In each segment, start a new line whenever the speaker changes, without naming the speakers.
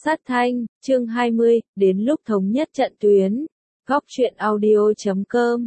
Sát thanh, chương 20, đến lúc thống nhất trận tuyến. Góc truyện audio.com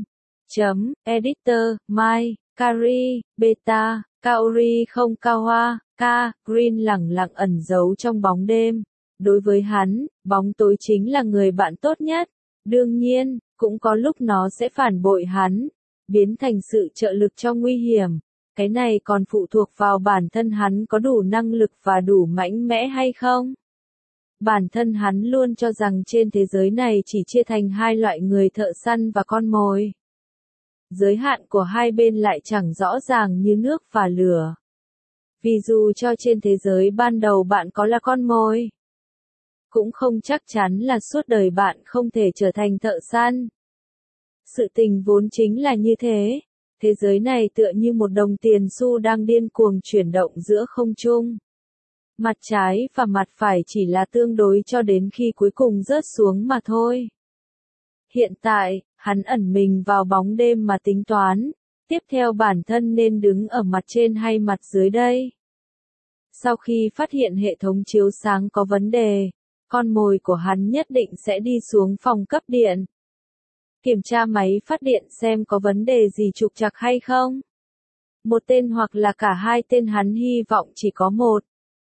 Editor, Mai, Kari, Beta, Kaori không Kawa, Ka, Green lẳng lặng ẩn giấu trong bóng đêm. Đối với hắn, bóng tối chính là người bạn tốt nhất. Đương nhiên, cũng có lúc nó sẽ phản bội hắn, biến thành sự trợ lực cho nguy hiểm. Cái này còn phụ thuộc vào bản thân hắn có đủ năng lực và đủ mạnh mẽ hay không. Bản thân hắn luôn cho rằng trên thế giới này chỉ chia thành hai loại người, thợ săn và con mồi. Giới hạn của hai bên lại chẳng rõ ràng như nước và lửa. Vì dù cho trên thế giới ban đầu bạn có là con mồi, cũng không chắc chắn là suốt đời bạn không thể trở thành thợ săn. Sự tình vốn chính là như thế. Thế giới này tựa như một đồng tiền xu đang điên cuồng chuyển động giữa không trung. Mặt trái và mặt phải chỉ là tương đối cho đến khi cuối cùng rớt xuống mà thôi. Hiện tại, hắn ẩn mình vào bóng đêm mà tính toán, tiếp theo bản thân nên đứng ở mặt trên hay mặt dưới đây. Sau khi phát hiện hệ thống chiếu sáng có vấn đề, con mồi của hắn nhất định sẽ đi xuống phòng cấp điện. Kiểm tra máy phát điện xem có vấn đề gì trục trặc hay không. Một tên hoặc là cả hai tên, hắn hy vọng chỉ có một.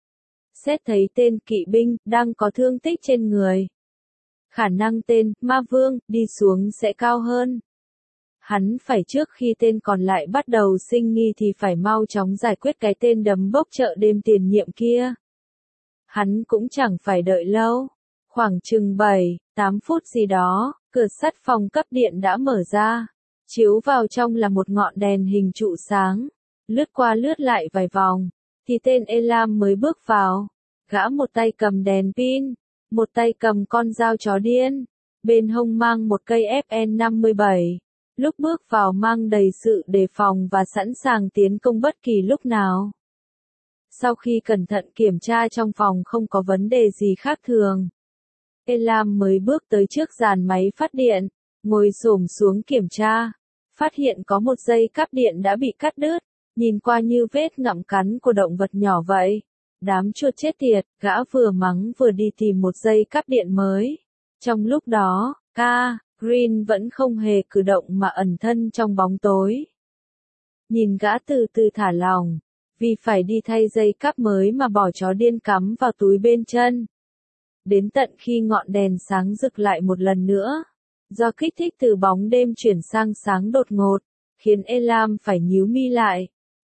Xét thấy tên kỵ binh đang có thương tích trên người, khả năng tên ma vương đi xuống sẽ cao hơn. Hắn phải trước khi tên còn lại bắt đầu sinh nghi thì phải mau chóng giải quyết cái tên đấm bốc chợ đêm tiền nhiệm kia. Hắn cũng chẳng phải đợi lâu, khoảng chừng 7-8 phút gì đó, cửa sắt phòng cấp điện đã mở ra. Chiếu vào trong là một ngọn đèn hình trụ sáng, lướt qua lướt lại vài vòng, thì tên Elam mới bước vào. Gã một tay cầm đèn pin, một tay cầm con dao chó điên, bên hông mang một cây FN57. Lúc bước vào mang đầy sự đề phòng và sẵn sàng tiến công bất kỳ lúc nào. Sau khi cẩn thận kiểm tra trong phòng không có vấn đề gì khác thường, Elam mới bước tới trước dàn máy phát điện, ngồi xổm xuống kiểm tra, phát hiện có một dây cáp điện đã bị cắt đứt, nhìn qua như vết ngậm cắn của động vật nhỏ vậy. Đám chuột chết tiệt, gã vừa mắng vừa đi tìm một dây cáp điện mới. Trong lúc đó, Green vẫn không hề cử động mà ẩn thân trong bóng tối. Nhìn gã từ từ thả lỏng, vì phải đi thay dây cáp mới mà bỏ chó điên cắm vào túi bên chân. Đến tận khi ngọn đèn sáng rực lại một lần nữa, do kích thích từ bóng đêm chuyển sang sáng đột ngột, khiến Elam phải nhíu mi lại.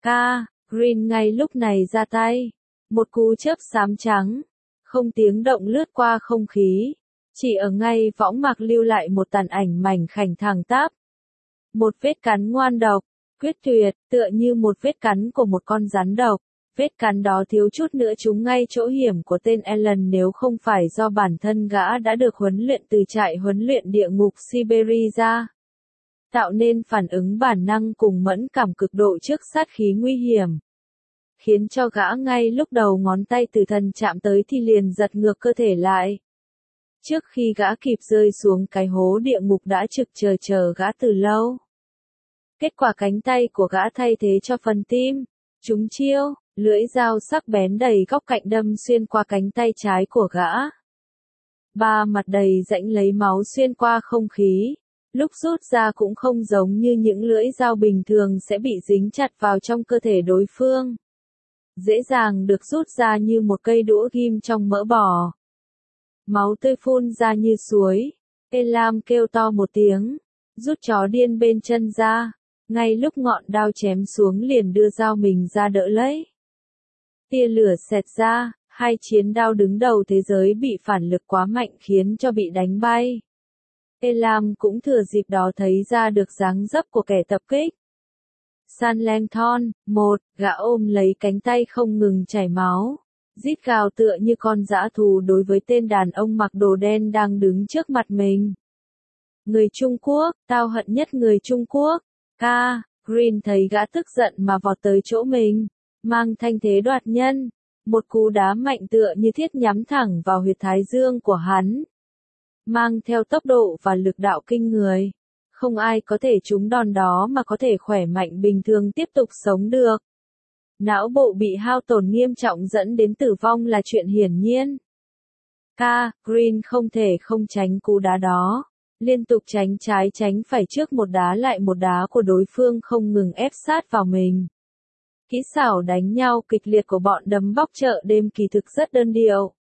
Green ngay lúc này ra tay. Một cú chớp xám trắng, không tiếng động lướt qua không khí, chỉ ở ngay võng mạc lưu lại một tàn ảnh mảnh khảnh thẳng tắp. Một vết cắn ngoan độc, quyết tuyệt, tựa như một vết cắn của một con rắn độc. Vết cắn đó thiếu chút nữa trúng ngay chỗ hiểm của tên Alan nếu không phải do bản thân gã đã được huấn luyện từ trại huấn luyện địa ngục Siberia, tạo nên phản ứng bản năng cùng mẫn cảm cực độ trước sát khí nguy hiểm, khiến cho gã ngay lúc đầu ngón tay tử thần chạm tới thì liền giật ngược cơ thể lại. Trước khi gã kịp rơi xuống cái hố địa ngục đã trực chờ gã từ lâu. Kết quả cánh tay của gã thay thế cho phần tim, trúng chiêu, lưỡi dao sắc bén đầy góc cạnh đâm xuyên qua cánh tay trái của gã. Ba mặt đầy rãnh lấy máu xuyên qua không khí, lúc rút ra cũng không giống như những lưỡi dao bình thường sẽ bị dính chặt vào trong cơ thể đối phương. Dễ dàng được rút ra như một cây đũa ghim trong mỡ bò. Máu tươi phun ra như suối. Elam kêu to một tiếng, rút chó điên bên chân ra. Ngay lúc ngọn đao chém xuống liền đưa dao mình ra đỡ lấy. Tia lửa xẹt ra, hai chiến đao đứng đầu thế giới bị phản lực quá mạnh khiến cho bị đánh bay. Elam cũng thừa dịp đó thấy ra được dáng dấp của kẻ tập kích. San Langthon, gã ôm lấy cánh tay không ngừng chảy máu, rít gào tựa như con dã thú đối với tên đàn ông mặc đồ đen đang đứng trước mặt mình. Người Trung Quốc, tao hận nhất người Trung Quốc. Green thấy gã tức giận mà vọt tới chỗ mình, mang thanh thế đoạt nhân, một cú đá mạnh tựa như thiết nhắm thẳng vào huyệt thái dương của hắn, mang theo tốc độ và lực đạo kinh người. Không ai có thể trúng đòn đó mà có thể khỏe mạnh bình thường tiếp tục sống được. Não bộ bị hao tổn nghiêm trọng dẫn đến tử vong là chuyện hiển nhiên. Green không thể không tránh cú đá đó. Liên tục tránh trái tránh phải trước một đá lại một đá của đối phương không ngừng ép sát vào mình. Kỹ xảo đánh nhau kịch liệt của bọn đấm bóc chợ đêm kỳ thực rất đơn điệu.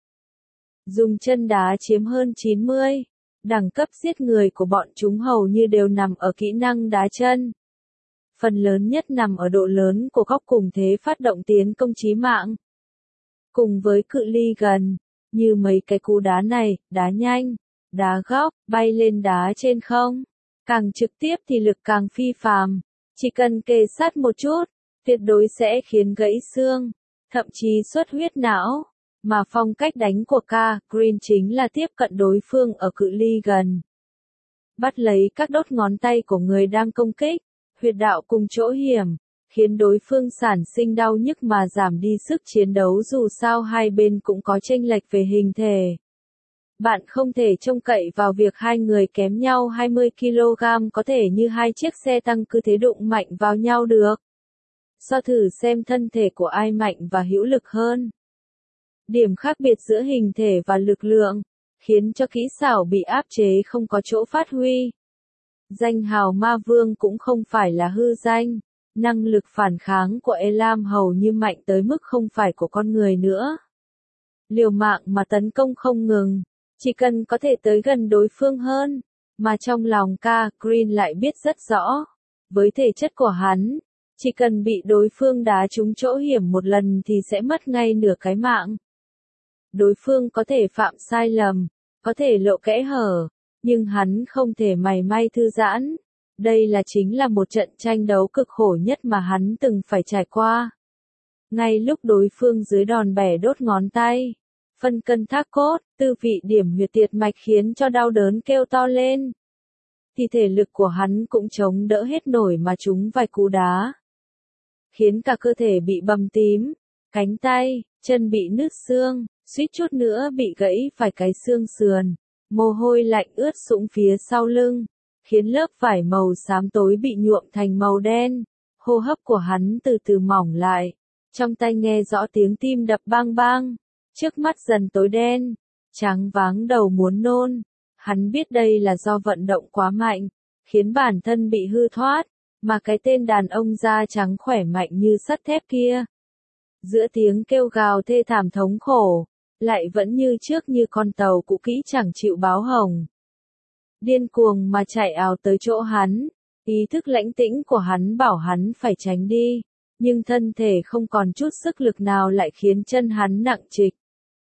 Dùng chân đá chiếm hơn 90. Đẳng cấp giết người của bọn chúng hầu như đều nằm ở kỹ năng đá chân. Phần lớn nhất nằm ở độ lớn của góc cùng thế phát động tiến công chí mạng. Cùng với cự ly gần, như mấy cái cú đá này, đá nhanh, đá góc, bay lên đá trên không. Càng trực tiếp thì lực càng phi phàm. Chỉ cần kề sát một chút, tuyệt đối sẽ khiến gãy xương, thậm chí xuất huyết não. Mà phong cách đánh của Green chính là tiếp cận đối phương ở cự ly gần. Bắt lấy các đốt ngón tay của người đang công kích, huyệt đạo cùng chỗ hiểm, khiến đối phương sản sinh đau nhức mà giảm đi sức chiến đấu dù sao hai bên cũng có chênh lệch về hình thể. Bạn không thể trông cậy vào việc hai người kém nhau 20 kg có thể như hai chiếc xe tăng cứ thế đụng mạnh vào nhau được. So thử xem thân thể của ai mạnh và hữu lực hơn. Điểm khác biệt giữa hình thể và lực lượng, khiến cho kỹ xảo bị áp chế không có chỗ phát huy. Danh hào ma vương cũng không phải là hư danh, năng lực phản kháng của Elam hầu như mạnh tới mức không phải của con người nữa. Liều mạng mà tấn công không ngừng, chỉ cần có thể tới gần đối phương hơn, mà trong lòng Green lại biết rất rõ, với thể chất của hắn, chỉ cần bị đối phương đá trúng chỗ hiểm một lần thì sẽ mất ngay nửa cái mạng. Đối phương có thể phạm sai lầm, có thể lộ kẽ hở, nhưng hắn không thể mảy may thư giãn. Đây chính là một trận tranh đấu cực khổ nhất mà hắn từng phải trải qua. Ngay lúc đối phương dưới đòn bẻ đốt ngón tay, phân cân thác cốt, tư vị điểm huyệt tiệt mạch khiến cho đau đớn kêu to lên. Thì thể lực của hắn cũng chống đỡ hết nổi mà trúng vài cú đá. Khiến cả cơ thể bị bầm tím, cánh tay, chân bị nứt xương, suýt chút nữa bị gãy phải cái xương sườn. Mồ hôi lạnh ướt sũng phía sau lưng, khiến lớp vải màu xám tối bị nhuộm thành màu đen. Hô hấp của hắn từ từ mỏng lại, trong tai nghe rõ tiếng tim đập bang bang, trước mắt dần tối đen, trắng váng đầu muốn nôn. Hắn biết đây là do vận động quá mạnh, khiến bản thân bị hư thoát, mà cái tên đàn ông da trắng khỏe mạnh như sắt thép kia. Giữa tiếng kêu gào thê thảm thống khổ, lại vẫn như trước như con tàu cũ kỹ chẳng chịu báo hồng. Điên cuồng mà chạy ào tới chỗ hắn, ý thức lãnh tĩnh của hắn bảo hắn phải tránh đi, nhưng thân thể không còn chút sức lực nào lại khiến chân hắn nặng trịch.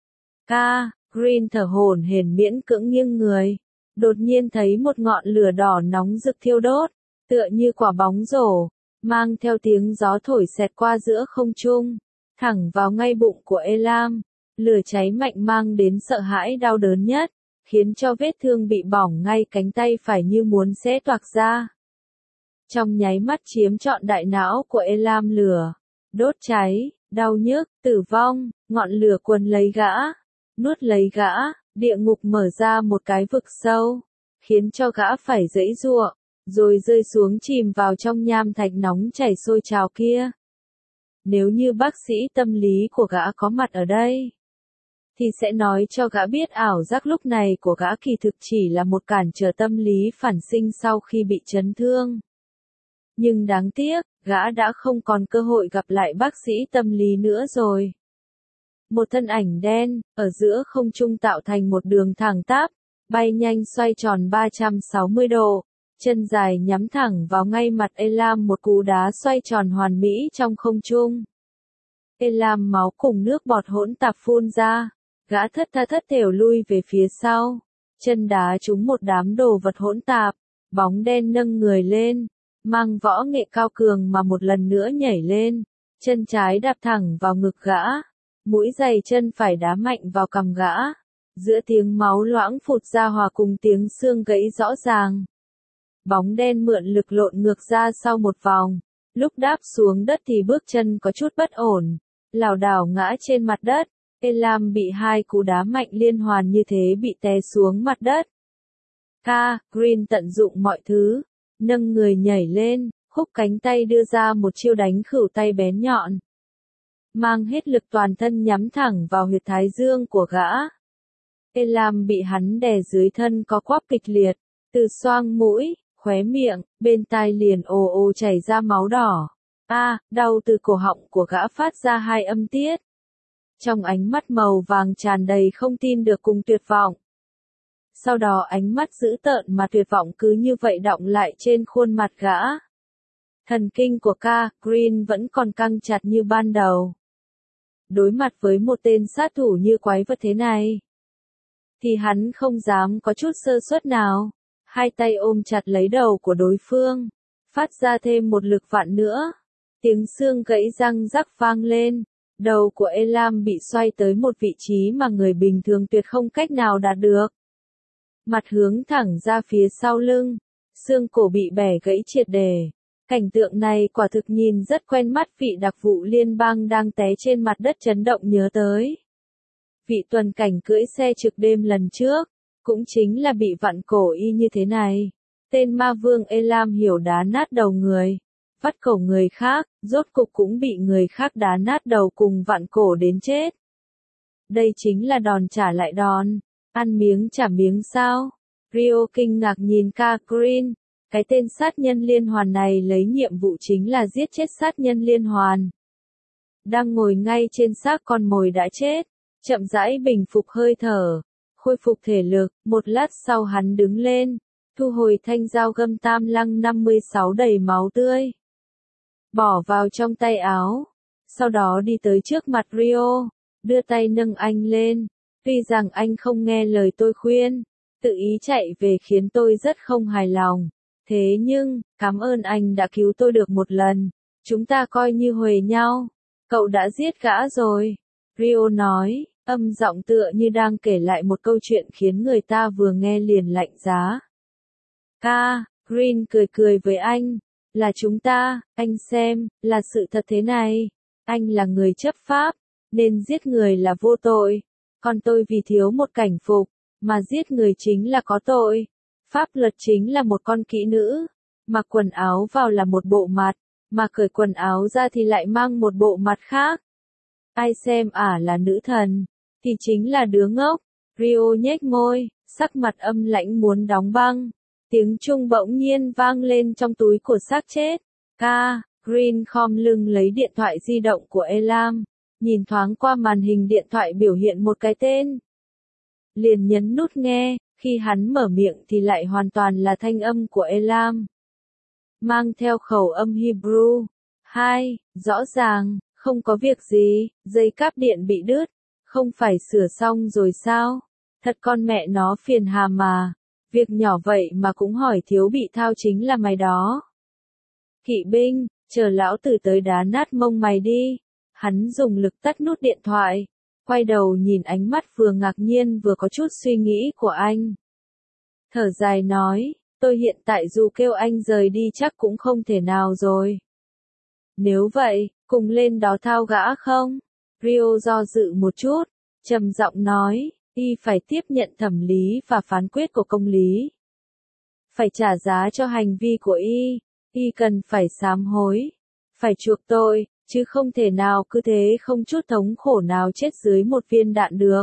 Green thở hổn hển miễn cưỡng nghiêng người, đột nhiên thấy một ngọn lửa đỏ nóng rực thiêu đốt, tựa như quả bóng rổ, mang theo tiếng gió thổi xẹt qua giữa không trung, thẳng vào ngay bụng của Elam. Lửa cháy mạnh mang đến sợ hãi đau đớn nhất, khiến cho vết thương bị bỏng ngay cánh tay phải như muốn xé toạc ra. Trong nháy mắt chiếm trọn đại não của Elam lửa, đốt cháy, đau nhức, tử vong, ngọn lửa quấn lấy gã, nuốt lấy gã, địa ngục mở ra một cái vực sâu, khiến cho gã phải giãy giụa, rồi rơi xuống chìm vào trong nham thạch nóng chảy sôi trào kia. Nếu như bác sĩ tâm lý của gã có mặt ở đây, thì sẽ nói cho gã biết ảo giác lúc này của gã kỳ thực chỉ là một cản trở tâm lý phản sinh sau khi bị chấn thương. Nhưng đáng tiếc, gã đã không còn cơ hội gặp lại bác sĩ tâm lý nữa rồi. Một thân ảnh đen, ở giữa không trung tạo thành một đường thẳng tắp, bay nhanh xoay tròn 360 độ, chân dài nhắm thẳng vào ngay mặt Elam, một cú đá xoay tròn hoàn mỹ trong không trung. Elam máu cùng nước bọt hỗn tạp phun ra, gã thất tha thất thểu lui về phía sau, chân đá trúng một đám đồ vật hỗn tạp, bóng đen nâng người lên, mang võ nghệ cao cường mà một lần nữa nhảy lên, chân trái đạp thẳng vào ngực gã, mũi giày chân phải đá mạnh vào cằm gã, giữa tiếng máu loãng phụt ra hòa cùng tiếng xương gãy rõ ràng. Bóng đen mượn lực lộn ngược ra sau một vòng, lúc đáp xuống đất thì bước chân có chút bất ổn, lảo đảo ngã trên mặt đất. Elam bị hai cú đá mạnh liên hoàn như thế bị té xuống mặt đất. Green tận dụng mọi thứ, nâng người nhảy lên, khúc cánh tay đưa ra một chiêu đánh khửu tay bén nhọn. Mang hết lực toàn thân nhắm thẳng vào huyệt thái dương của gã. Elam bị hắn đè dưới thân có quắp kịch liệt, từ xoang mũi, khóe miệng, bên tai liền ồ ồ chảy ra máu đỏ. Đau từ cổ họng của gã phát ra hai âm tiết. Trong ánh mắt màu vàng tràn đầy không tin được cùng tuyệt vọng. Sau đó ánh mắt dữ tợn mà tuyệt vọng cứ như vậy đọng lại trên khuôn mặt gã. Thần kinh của Green vẫn còn căng chặt như ban đầu. Đối mặt với một tên sát thủ như quái vật thế này, thì hắn không dám có chút sơ suất nào. Hai tay ôm chặt lấy đầu của đối phương, phát ra thêm một lực vạn nữa. Tiếng xương gãy răng rắc vang lên, đầu của Elam bị xoay tới một vị trí mà người bình thường tuyệt không cách nào đạt được. Mặt hướng thẳng ra phía sau lưng, xương cổ bị bẻ gãy triệt để. Cảnh tượng này quả thực nhìn rất quen mắt, vị đặc vụ liên bang đang té trên mặt đất chấn động nhớ tới. Vị tuần cảnh cưỡi xe trực đêm lần trước, cũng chính là bị vặn cổ y như thế này. Tên ma vương Elam hiểu đá nát đầu người, vắt cổ người khác, rốt cục cũng bị người khác đá nát đầu cùng vặn cổ đến chết. Đây chính là đòn trả lại đòn, ăn miếng trả miếng sao? Rio kinh ngạc nhìn Green. Cái tên sát nhân liên hoàn này lấy nhiệm vụ chính là giết chết sát nhân liên hoàn. Đang ngồi ngay trên xác con mồi đã chết, chậm rãi bình phục hơi thở, khôi phục thể lực, một lát sau hắn đứng lên, thu hồi thanh dao găm tam lăng 56 đầy máu tươi. Bỏ vào trong tay áo, sau đó đi tới trước mặt Rio, đưa tay nâng anh lên. Tuy rằng anh không nghe lời tôi khuyên, tự ý chạy về khiến tôi rất không hài lòng. Thế nhưng, cảm ơn anh đã cứu tôi được một lần, chúng ta coi như huề nhau. Cậu đã giết gã rồi. Rio nói, âm giọng tựa như đang kể lại một câu chuyện khiến người ta vừa nghe liền lạnh giá. Green cười cười với anh, là chúng ta, anh xem, là sự thật thế này. Anh là người chấp pháp, nên giết người là vô tội. Còn tôi vì thiếu một cảnh phục, mà giết người chính là có tội. Pháp luật chính là một con kỹ nữ, mặc quần áo vào là một bộ mặt, mà cởi quần áo ra thì lại mang một bộ mặt khác. Ai xem là nữ thần, thì chính là đứa ngốc. Rio nhếch môi, sắc mặt âm lãnh muốn đóng băng. Tiếng chuông bỗng nhiên vang lên trong túi của xác chết. Green khom lưng lấy điện thoại di động của Elam, nhìn thoáng qua màn hình điện thoại biểu hiện một cái tên. Liền nhấn nút nghe. Khi hắn mở miệng thì lại hoàn toàn là thanh âm của Elam, mang theo khẩu âm Hebrew. Rõ ràng, không có việc gì, dây cáp điện bị đứt, không phải sửa xong rồi sao? Thật con mẹ nó phiền hà mà, việc nhỏ vậy mà cũng hỏi thiếu bị thao chính là mày đó. Kỵ binh, chờ lão tử tới đá nát mông mày đi. Hắn dùng lực tắt nút điện thoại. Quay đầu nhìn ánh mắt vừa ngạc nhiên vừa có chút suy nghĩ của anh. Thở dài nói, tôi hiện tại dù kêu anh rời đi chắc cũng không thể nào rồi. Nếu vậy, cùng lên đó thao gã không? Rio do dự một chút, trầm giọng nói, y phải tiếp nhận thẩm lý và phán quyết của công lý. Phải trả giá cho hành vi của y cần phải sám hối, phải chuộc tội. Chứ không thể nào cứ thế không chút thống khổ nào chết dưới một viên đạn được.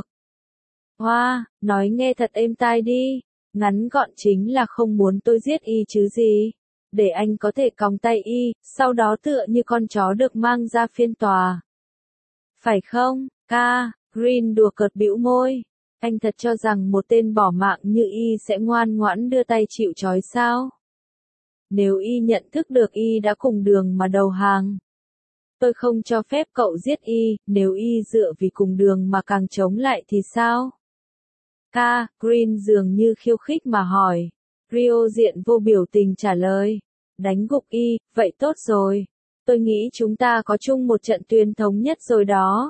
Nói nghe thật êm tai đi, ngắn gọn chính là không muốn tôi giết y chứ gì. Để anh có thể còng tay y, sau đó tựa như con chó được mang ra phiên tòa. Phải không, Green đùa cợt bĩu môi. Anh thật cho rằng một tên bỏ mạng như y sẽ ngoan ngoãn đưa tay chịu trói sao? Nếu y nhận thức được y đã cùng đường mà đầu hàng, tôi không cho phép cậu giết y. Nếu y dựa vì cùng đường mà càng chống lại thì sao? Green dường như khiêu khích mà hỏi. Rio diện vô biểu tình trả lời. Đánh gục y, vậy tốt rồi. Tôi nghĩ chúng ta có chung một trận tuyên thống nhất rồi đó.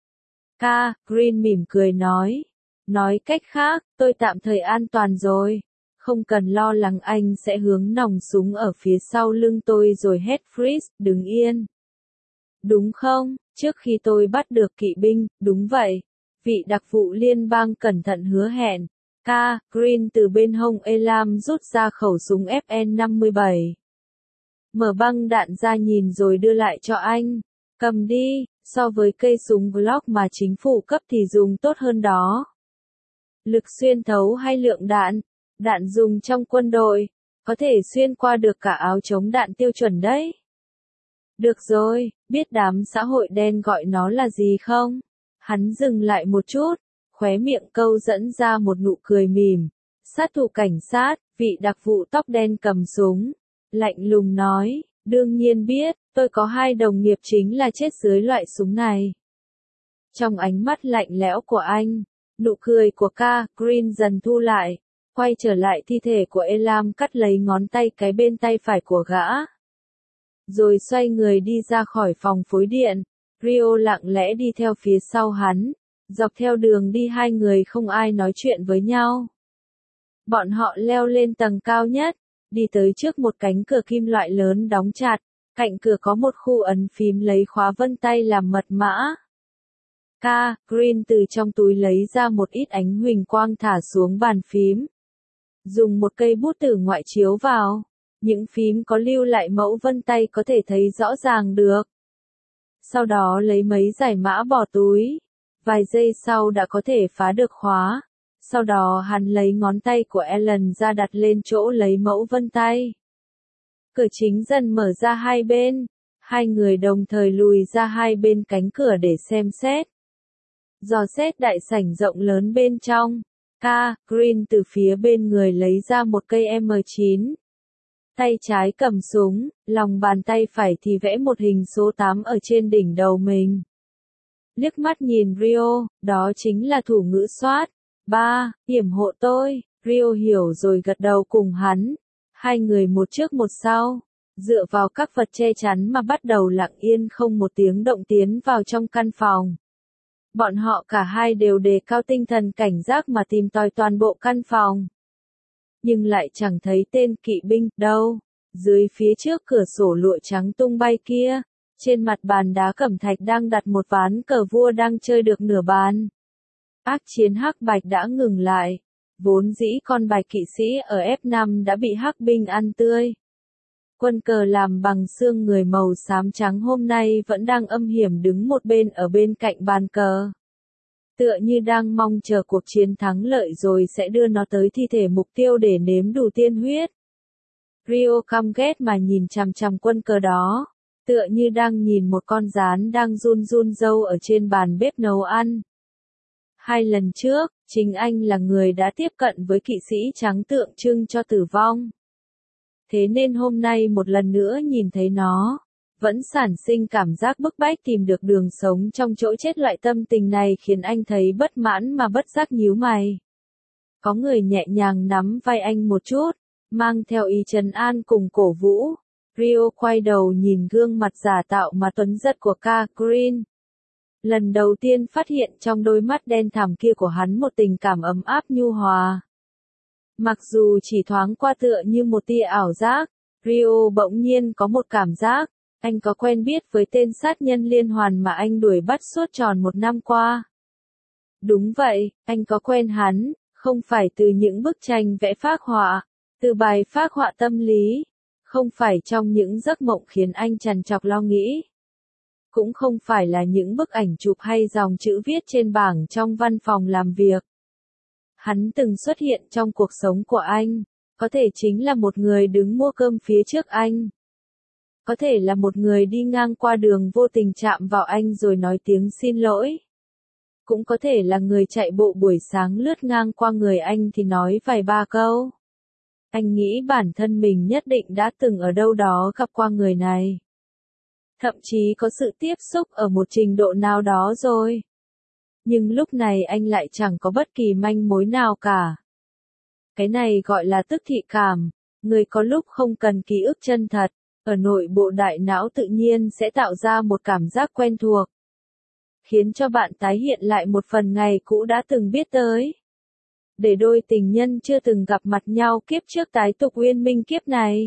Green mỉm cười nói. Nói cách khác, tôi tạm thời an toàn rồi. Không cần lo lắng anh sẽ hướng nòng súng ở phía sau lưng tôi rồi hét freeze, đứng yên. Đúng không, trước khi tôi bắt được kỵ binh, đúng vậy. Vị đặc vụ liên bang cẩn thận hứa hẹn. Green từ bên hông Elam rút ra khẩu súng FN57. Mở băng đạn ra nhìn rồi đưa lại cho anh. Cầm đi, so với cây súng Glock mà chính phủ cấp thì dùng tốt hơn đó. Lực xuyên thấu hay lượng đạn. Đạn dùng trong quân đội. Có thể xuyên qua được cả áo chống đạn tiêu chuẩn đấy. Được rồi, biết đám xã hội đen gọi nó là gì không? Hắn dừng lại một chút, khóe miệng câu dẫn ra một nụ cười mỉm. Sát thủ cảnh sát, vị đặc vụ tóc đen cầm súng. Lạnh lùng nói, đương nhiên biết, tôi có 2 đồng nghiệp chính là chết dưới loại súng này. Trong ánh mắt lạnh lẽo của anh, nụ cười của Green dần thu lại, quay trở lại thi thể của Elam cắt lấy ngón tay cái bên tay phải của gã. Rồi xoay người đi ra khỏi phòng phối điện, Rio lặng lẽ đi theo phía sau hắn, dọc theo đường đi 2 người không ai nói chuyện với nhau. Bọn họ leo lên tầng cao nhất, đi tới trước một cánh cửa kim loại lớn đóng chặt, cạnh cửa có một khu ấn phím lấy khóa vân tay làm mật mã. Green từ trong túi lấy ra một ít ánh huỳnh quang thả xuống bàn phím. Dùng một cây bút tử ngoại chiếu vào, những phím có lưu lại mẫu vân tay có thể thấy rõ ràng được. Sau đó lấy mấy giải mã bỏ túi, vài giây sau đã có thể phá được khóa. Sau đó hắn lấy ngón tay của Ellen ra đặt lên chỗ lấy mẫu vân tay. Cửa chính dần mở ra hai bên, 2 người đồng thời lùi ra hai bên cánh cửa để xem xét. Dò xét đại sảnh rộng lớn bên trong, Green từ phía bên người lấy ra một cây M9. Tay trái cầm súng, lòng bàn tay phải thì vẽ một hình số 8 ở trên đỉnh đầu mình. Liếc mắt nhìn Rio, đó chính là thủ ngữ SWAT. Yểm hộ tôi, Rio hiểu rồi gật đầu cùng hắn. 2 người một trước một sau, dựa vào các vật che chắn mà bắt đầu lặng yên không một tiếng động tiến vào trong căn phòng. Bọn họ cả hai đều đề cao tinh thần cảnh giác mà tìm tòi toàn bộ căn phòng. Nhưng lại chẳng thấy tên kỵ binh đâu. Dưới phía trước cửa sổ lụa trắng tung bay kia, trên mặt bàn đá cẩm thạch đang đặt một ván cờ vua đang chơi được nửa bàn. Ác chiến hắc bạch đã ngừng lại. Vốn dĩ con bạch kỵ sĩ ở F5 đã bị hắc binh ăn tươi. Quân cờ làm bằng xương người màu xám trắng hôm nay vẫn đang âm hiểm đứng một bên ở bên cạnh bàn cờ. Tựa như đang mong chờ cuộc chiến thắng lợi rồi sẽ đưa nó tới thi thể mục tiêu để nếm đủ tiên huyết. Rio căm ghét mà nhìn chằm chằm quân cờ đó, tựa như đang nhìn một con gián đang run run râu ở trên bàn bếp nấu ăn. 2 lần trước, chính anh là người đã tiếp cận với kỵ sĩ trắng tượng trưng cho tử vong. Thế nên hôm nay một lần nữa nhìn thấy nó, vẫn sản sinh cảm giác bức bách tìm được đường sống trong chỗ chết. Loại tâm tình này khiến anh thấy bất mãn mà bất giác nhíu mày. Có người nhẹ nhàng nắm vai anh một chút, mang theo ý trấn an cùng cổ vũ. Rio quay đầu nhìn gương mặt giả tạo mà tuấn giật của Green. Lần đầu tiên phát hiện trong đôi mắt đen thẳm kia của hắn một tình cảm ấm áp nhu hòa. Mặc dù chỉ thoáng qua tựa như một tia ảo giác, Rio bỗng nhiên có một cảm giác, anh có quen biết với tên sát nhân liên hoàn mà anh đuổi bắt suốt tròn 1 năm qua. Đúng vậy, anh có quen hắn, không phải từ những bức tranh vẽ phác họa, từ bài phác họa tâm lý, không phải trong những giấc mộng khiến anh trằn trọc lo nghĩ. Cũng không phải là những bức ảnh chụp hay dòng chữ viết trên bảng trong văn phòng làm việc. Hắn từng xuất hiện trong cuộc sống của anh, có thể chính là một người đứng mua cơm phía trước anh. Có thể là một người đi ngang qua đường vô tình chạm vào anh rồi nói tiếng xin lỗi. Cũng có thể là người chạy bộ buổi sáng lướt ngang qua người anh thì nói vài ba câu. Anh nghĩ bản thân mình nhất định đã từng ở đâu đó gặp qua người này. Thậm chí có sự tiếp xúc ở một trình độ nào đó rồi. Nhưng lúc này anh lại chẳng có bất kỳ manh mối nào cả. Cái này gọi là tức thị cảm, người có lúc không cần ký ức chân thật, ở nội bộ đại não tự nhiên sẽ tạo ra một cảm giác quen thuộc. Khiến cho bạn tái hiện lại một phần ngày cũ đã từng biết tới. Để đôi tình nhân chưa từng gặp mặt nhau kiếp trước tái tục uyên minh kiếp này.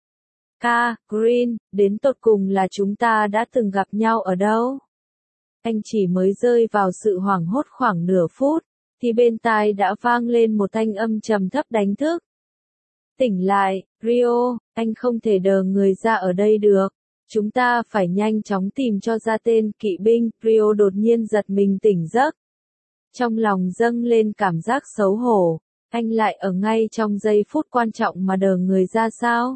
Green, đến tột cùng là chúng ta đã từng gặp nhau ở đâu? Anh chỉ mới rơi vào sự hoảng hốt khoảng nửa phút, thì bên tai đã vang lên một thanh âm trầm thấp đánh thức. Tỉnh lại, Rio, anh không thể đờ người ra ở đây được. Chúng ta phải nhanh chóng tìm cho ra tên kỵ binh. Rio đột nhiên giật mình tỉnh giấc. Trong lòng dâng lên cảm giác xấu hổ, anh lại ở ngay trong giây phút quan trọng mà đờ người ra sao?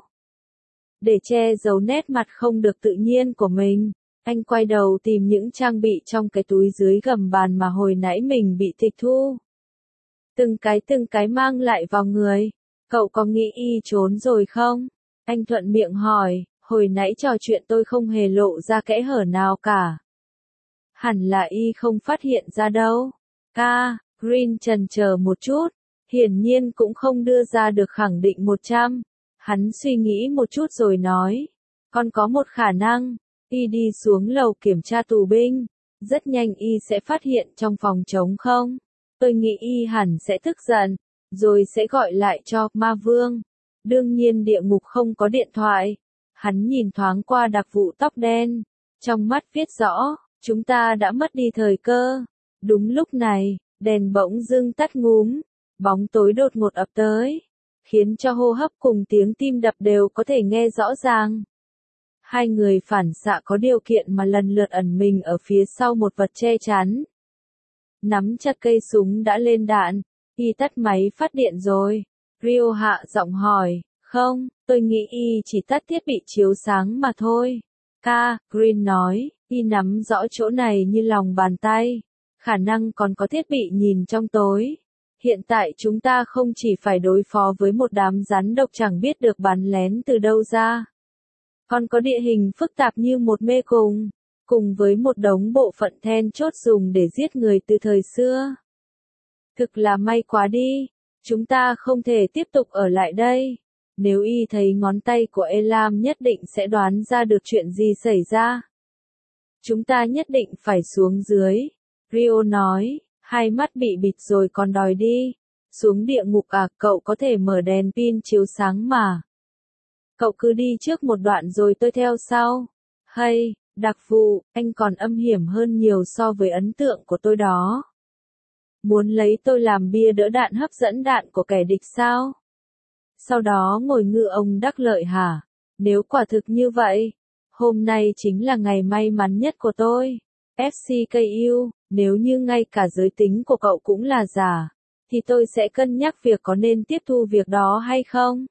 Để che giấu nét mặt không được tự nhiên của mình, anh quay đầu tìm những trang bị trong cái túi dưới gầm bàn mà hồi nãy mình bị tịch thu. Từng cái mang lại vào người. Cậu có nghĩ y trốn rồi không? Anh thuận miệng hỏi, hồi nãy trò chuyện tôi không hề lộ ra kẽ hở nào cả. Hẳn là y không phát hiện ra đâu. Green chần chờ một chút, hiển nhiên cũng không đưa ra được khẳng định 100. Hắn suy nghĩ một chút rồi nói, còn có một khả năng, y đi xuống lầu kiểm tra tù binh, rất nhanh y sẽ phát hiện trong phòng trống không. Tôi nghĩ y hẳn sẽ tức giận, rồi sẽ gọi lại cho ma vương. Đương nhiên địa ngục không có điện thoại. Hắn nhìn thoáng qua đặc vụ tóc đen, trong mắt viết rõ, chúng ta đã mất đi thời cơ. Đúng lúc này, đèn bỗng dưng tắt ngúm, bóng tối đột ngột ập tới, khiến cho hô hấp cùng tiếng tim đập đều có thể nghe rõ ràng. Hai người phản xạ có điều kiện mà lần lượt ẩn mình ở phía sau một vật che chắn. Nắm chặt cây súng đã lên đạn, y tắt máy phát điện rồi. Rio hạ giọng hỏi, không, tôi nghĩ y chỉ tắt thiết bị chiếu sáng mà thôi. Green nói, y nắm rõ chỗ này như lòng bàn tay. Khả năng còn có thiết bị nhìn trong tối. Hiện tại chúng ta không chỉ phải đối phó với một đám rắn độc chẳng biết được bắn lén từ đâu ra. Còn có địa hình phức tạp như một mê cung, cùng với một đống bộ phận then chốt dùng để giết người từ thời xưa. Thực là may quá đi, chúng ta không thể tiếp tục ở lại đây. Nếu y thấy ngón tay của Elam nhất định sẽ đoán ra được chuyện gì xảy ra. Chúng ta nhất định phải xuống dưới. Rio nói, hai mắt bị bịt rồi còn đòi đi. Xuống địa ngục à, cậu có thể mở đèn pin chiếu sáng mà. Cậu cứ đi trước một đoạn rồi tôi theo sau. Hay, đặc vụ, anh còn âm hiểm hơn nhiều so với ấn tượng của tôi đó. Muốn lấy tôi làm bia đỡ đạn hấp dẫn đạn của kẻ địch sao? Sau đó ngồi ngự ông đắc lợi hả? Nếu quả thực như vậy, hôm nay chính là ngày may mắn nhất của tôi. FCKU, nếu như ngay cả giới tính của cậu cũng là giả, thì tôi sẽ cân nhắc việc có nên tiếp thu việc đó hay không?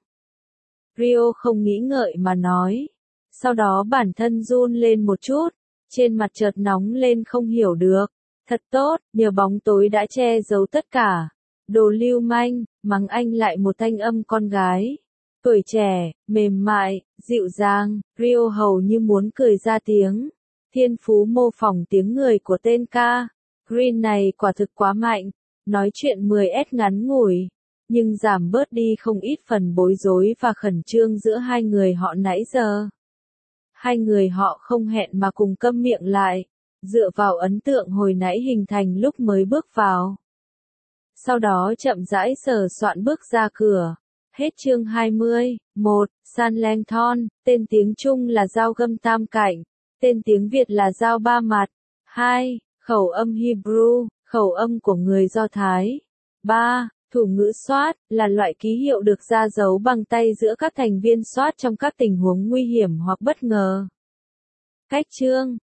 Rio không nghĩ ngợi mà nói. Sau đó bản thân run lên một chút, trên mặt chợt nóng lên không hiểu được. Thật tốt, nhờ bóng tối đã che giấu tất cả. Đồ lưu manh, mắng anh lại một thanh âm con gái. Tuổi trẻ, mềm mại, dịu dàng, Rio hầu như muốn cười ra tiếng. Thiên phú mô phỏng tiếng người của tên Green này quả thực quá mạnh. Nói chuyện 10S ngắn ngủi, nhưng giảm bớt đi không ít phần bối rối và khẩn trương giữa hai người họ nãy giờ. Hai người họ không hẹn mà cùng câm miệng lại, dựa vào ấn tượng hồi nãy hình thành lúc mới bước vào. Sau đó chậm rãi sờ soạn bước ra cửa. Hết chương 20. 1. San Lanthorn, tên tiếng Trung là dao găm tam cạnh, tên tiếng Việt là dao ba mặt. 2. Khẩu âm Hebrew, khẩu âm của người Do Thái. 3. Thủ ngữ SWAT, là loại ký hiệu được ra dấu bằng tay giữa các thành viên SWAT trong các tình huống nguy hiểm hoặc bất ngờ. Cách chương